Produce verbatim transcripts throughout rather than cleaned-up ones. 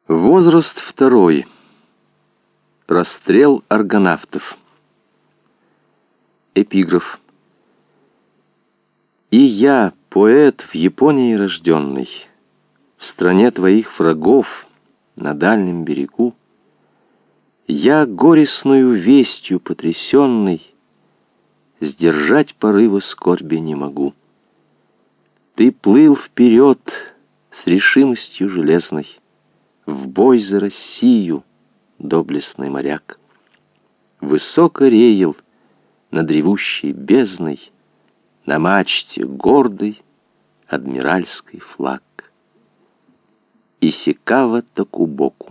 Возраст второй. Расстрел аргонавтов. Эпиграф. И я, поэт в Японии рожденный, в стране твоих врагов, на дальнем берегу, я горестную вестью потрясенный сдержать порывы скорби не могу. Ты плыл вперед с решимостью железной, в бой за Россию, доблестный моряк. Высоко реял над ревущей бездной на мачте гордый адмиральский флаг. Исикава Такубоку.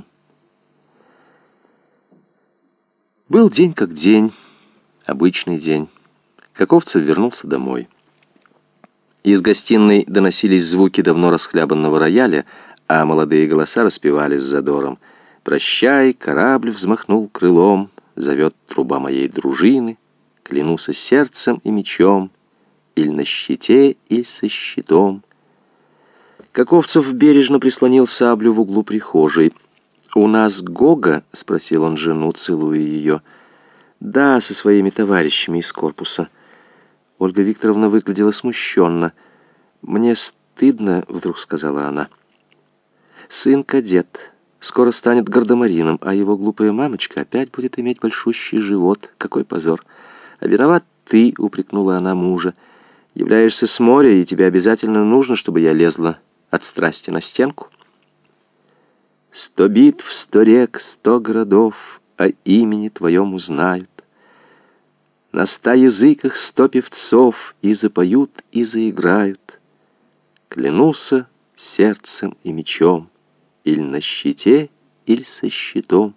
Был день как день, обычный день. Каковцев вернулся домой. Из гостиной доносились звуки давно расхлябанного рояля, а молодые голоса распевали с задором. «Прощай, корабль взмахнул крылом, зовет труба моей дружины, клянуся сердцем и мечом, иль на щите, иль со щитом». Каковцев бережно прислонил саблю в углу прихожей. «У нас Гога?» — спросил он жену, целуя ее. «Да, со своими товарищами из корпуса». Ольга Викторовна выглядела смущенно. «Мне стыдно», — вдруг сказала она. «Сын кадет, скоро станет гардемарином, а его глупая мамочка опять будет иметь большущий живот. Какой позор! А виноват ты», — упрекнула она мужа. «Являешься с моря, и тебе обязательно нужно, чтобы я лезла от страсти на стенку». «Сто битв, сто рек, сто городов о имени твоем узнают. На ста языках сто певцов и запоют, и заиграют. Клянуся сердцем и мечом, иль на щите, иль со щитом».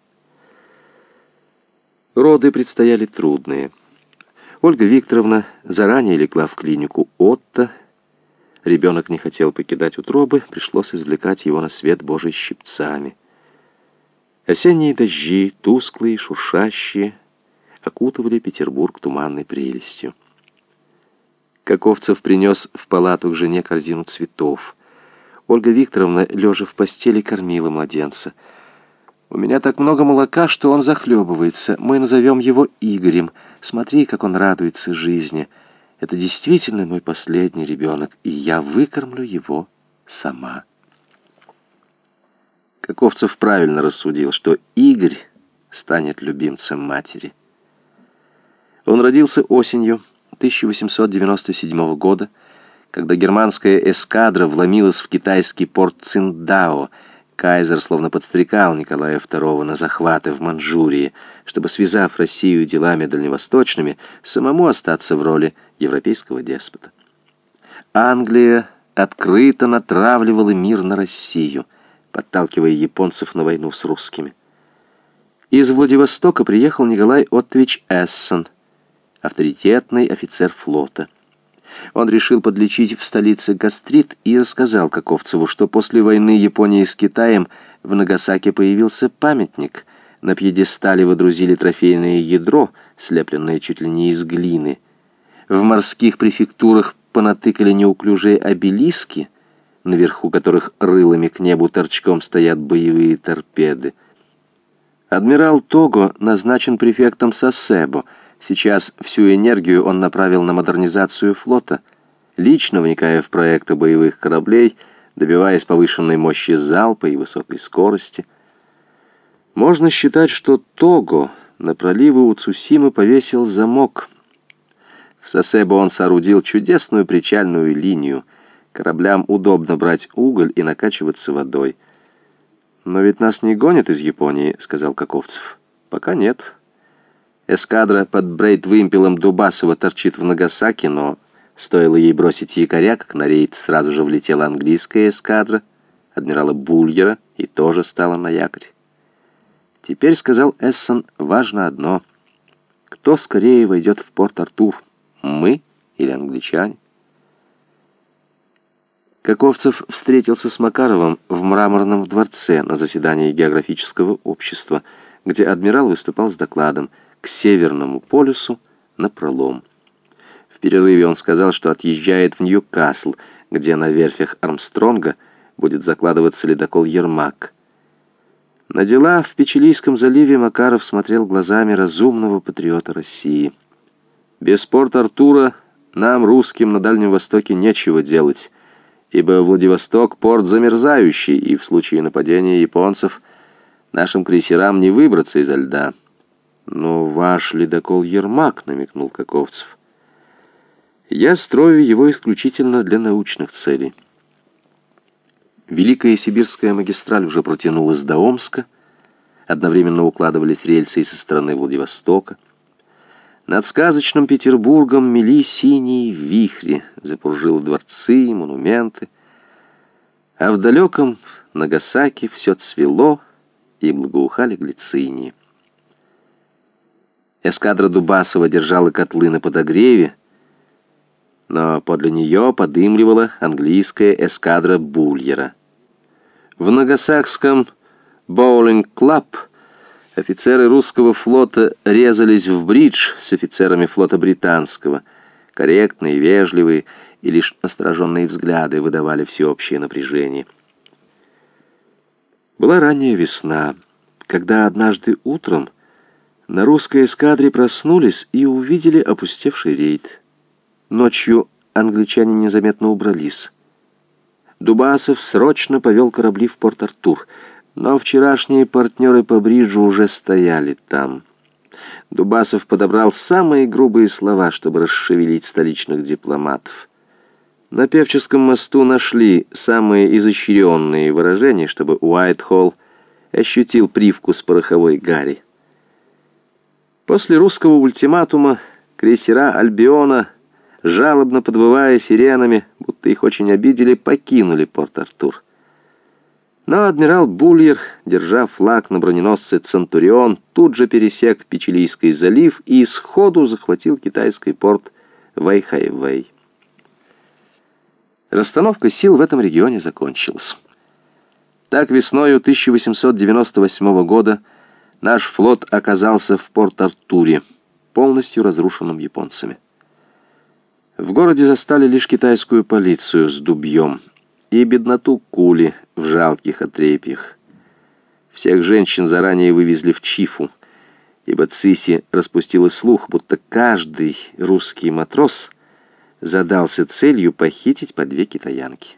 Роды предстояли трудные. Ольга Викторовна заранее легла в клинику Отто. Ребенок не хотел покидать утробы, пришлось извлекать его на свет Божий щипцами. Осенние дожди, тусклые, шуршащие, окутывали Петербург туманной прелестью. Каковцев принес в палату к жене корзину цветов. Ольга Викторовна, лежа в постели, кормила младенца. «У меня так много молока, что он захлебывается. Мы назовем его Игорем. Смотри, как он радуется жизни. Это действительно мой последний ребенок, и я выкормлю его сама». Каковцев правильно рассудил, что Игорь станет любимцем матери. Он родился осенью тысяча восемьсот девяносто седьмого года, когда германская эскадра вломилась в китайский порт Циндао. Кайзер словно подстрекал Николая второго на захваты в Манчжурии, чтобы, связав Россию делами дальневосточными, самому остаться в роли европейского деспота. Англия открыто натравливала мир на Россию, подталкивая японцев на войну с русскими. Из Владивостока приехал Николай Оттович Эссон, авторитетный офицер флота. Он решил подлечить в столице гастрит и рассказал Каковцеву, что после войны Японии с Китаем в Нагасаки появился памятник. На пьедестале водрузили трофейное ядро, слепленное чуть ли не из глины. В морских префектурах понатыкали неуклюжие обелиски, наверху которых рылами к небу торчком стоят боевые торпеды. Адмирал Того назначен префектом Сасебо. Сейчас всю энергию он направил на модернизацию флота, лично вникая в проекты боевых кораблей, добиваясь повышенной мощи залпа и высокой скорости. Можно считать, что Того на проливы у Цусимы повесил замок. В Сасебо он соорудил чудесную причальную линию. Кораблям удобно брать уголь и накачиваться водой. «Но ведь нас не гонят из Японии», — сказал Каковцев. «Пока нет. Эскадра под брейт-вымпелом Дубасова торчит в Нагасаки, но стоило ей бросить якоря, как на рейд сразу же влетела английская эскадра адмирала Бульгера и тоже стала на якорь. Теперь, — сказал Эссон, — важно одно. Кто скорее войдет в Порт-Артур, мы или англичане?» Каковцев встретился с Макаровым в Мраморном дворце на заседании географического общества, где адмирал выступал с докладом «К Северному полюсу напролом». В перерыве он сказал, что отъезжает в Ньюкасл, где на верфях Армстронга будет закладываться ледокол «Ермак». На дела в Печилийском заливе Макаров смотрел глазами разумного патриота России. Без Порт-Артура нам, русским, на Дальнем Востоке нечего делать, ибо Владивосток — порт замерзающий, и в случае нападения японцев нашим крейсерам не выбраться изо льда. «Но ваш ледокол «Ермак», — намекнул Каковцев. «Я строю его исключительно для научных целей». Великая Сибирская магистраль уже протянулась до Омска, одновременно укладывались рельсы и со стороны Владивостока. Над сказочным Петербургом мели синие вихри, запуржило дворцы, монументы, а в далеком Нагасаки все цвело и благоухали глицинии. Эскадра Дубасова держала котлы на подогреве, но подле нее подымливала английская эскадра Бульера. В Нагасакском боулинг-клаб офицеры русского флота резались в бридж с офицерами флота британского. Корректные, вежливые, и лишь настороженные взгляды выдавали всеобщее напряжение. Была ранняя весна, когда однажды утром на русской эскадре проснулись и увидели опустевший рейд. Ночью англичане незаметно убрались. Дубасов срочно повел корабли в Порт-Артур, но вчерашние партнеры по бриджу уже стояли там. Дубасов подобрал самые грубые слова, чтобы расшевелить столичных дипломатов. На Певческом мосту нашли самые изощренные выражения, чтобы Уайтхолл ощутил привкус пороховой гари. После русского ультиматума крейсера Альбиона, жалобно подвывая сиренами, будто их очень обидели, покинули Порт-Артур. Но адмирал Бульер, держа флаг на броненосце «Центурион», тут же пересек Печилийский залив и сходу захватил китайский порт Вэйхайвэй. Расстановка сил в этом регионе закончилась. Так весною тысяча восемьсот девяносто восьмого года наш флот оказался в Порт-Артуре, полностью разрушенном японцами. В городе застали лишь китайскую полицию с дубьем и бедноту кули в жалких отрепьях. Всех женщин заранее вывезли в Чифу, ибо Циси распустила слух, будто каждый русский матрос задался целью похитить по две китаянки.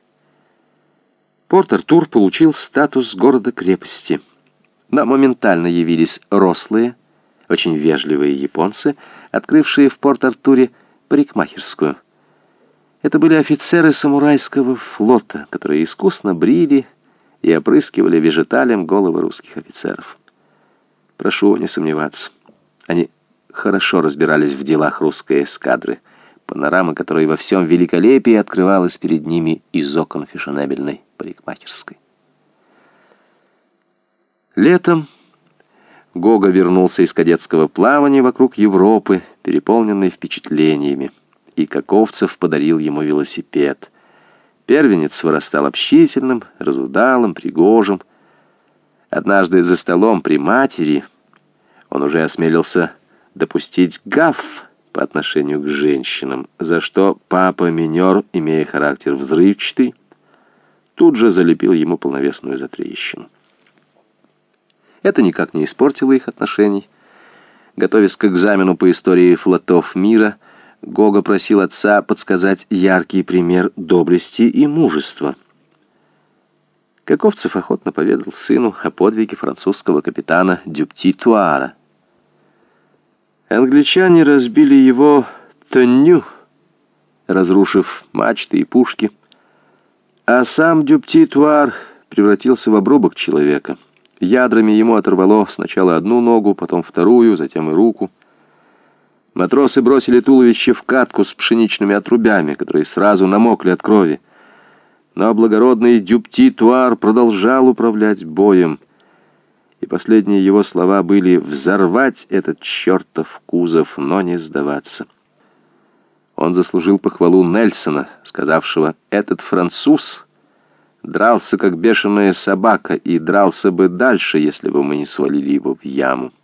Порт-Артур получил статус города-крепости. Но моментально явились рослые, очень вежливые японцы, открывшие в Порт-Артуре парикмахерскую. Это были офицеры самурайского флота, которые искусно брили и опрыскивали вежеталем головы русских офицеров. Прошу не сомневаться, они хорошо разбирались в делах русской эскадры, панорама которой во всем великолепии открывалась перед ними из окон фешенебельной парикмахерской. Летом Гога вернулся из кадетского плавания вокруг Европы, переполненный впечатлениями, и Каковцев подарил ему велосипед. Первенец вырастал общительным, разудалым, пригожим. Однажды за столом при матери он уже осмелился допустить гаф по отношению к женщинам, за что папа Минер, имея характер взрывчатый, тут же залепил ему полновесную затрещину. Это никак не испортило их отношений. Готовясь к экзамену по истории флотов мира, Гога просил отца подсказать яркий пример доблести и мужества. Каковцев охотно поведал сыну о подвиге французского капитана Дюпти-Туара. Англичане разбили его Тонню, разрушив мачты и пушки, а сам Дюпти-Туар превратился в обрубок человека. Ядрами ему оторвало сначала одну ногу, потом вторую, затем и руку. Матросы бросили туловище в катку с пшеничными отрубями, которые сразу намокли от крови. Но благородный Дюпти-Туар продолжал управлять боем, и последние его слова были «взорвать этот чертов кузов, но не сдаваться». Он заслужил похвалу Нельсона, сказавшего «этот француз дрался, как бешеная собака, и дрался бы дальше, если бы мы не свалили его в яму».